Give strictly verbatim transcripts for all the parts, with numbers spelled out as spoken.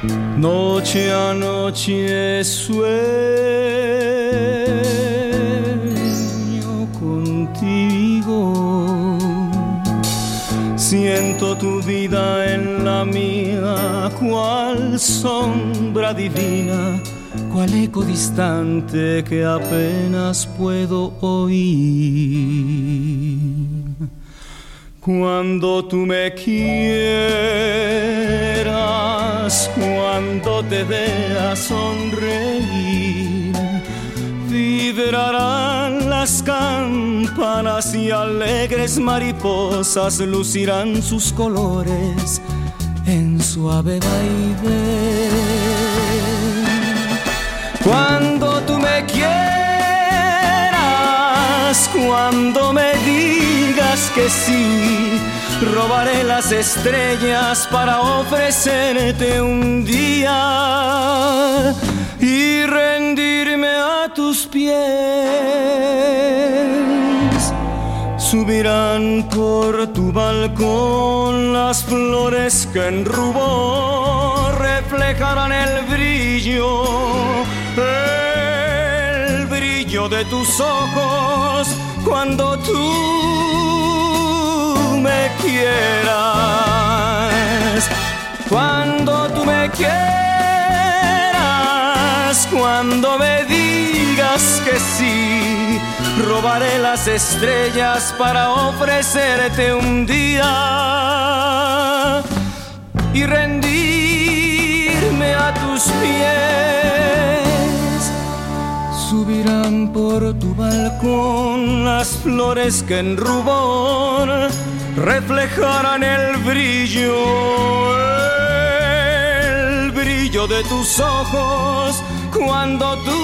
Noche a noche sueño contigo, siento tu vida en la mía, cual sombra divina, cual eco distante que apenas puedo oír. Cuando tú me quieras, cuando te veas sonreír, vibrarán las campanas y alegres mariposas lucirán sus colores en suave vaivén. Cuando tú me quieras, cuando me digas que sí, robaré las estrellas para ofrecerte un día y rendirme a tus pies. Subirán por tu balcón las flores que en rubor reflejarán el brillo, el brillo de tus ojos cuando tú me quieras. Cuando tú me quieras, cuando me digas que sí, robaré las estrellas para ofrecerte un día y rendirme a tus pies. Subirán por tu balcón las flores que en rubor reflejarán el brillo, el brillo de tus ojos cuando tú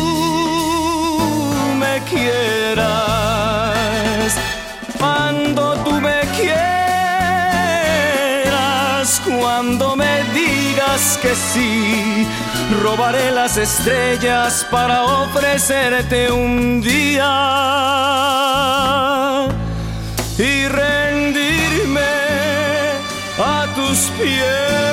me quieras. Cuando tú me quieras, cuando me digas que sí, robaré las estrellas para ofrecerte un día y rendirme a tus pies.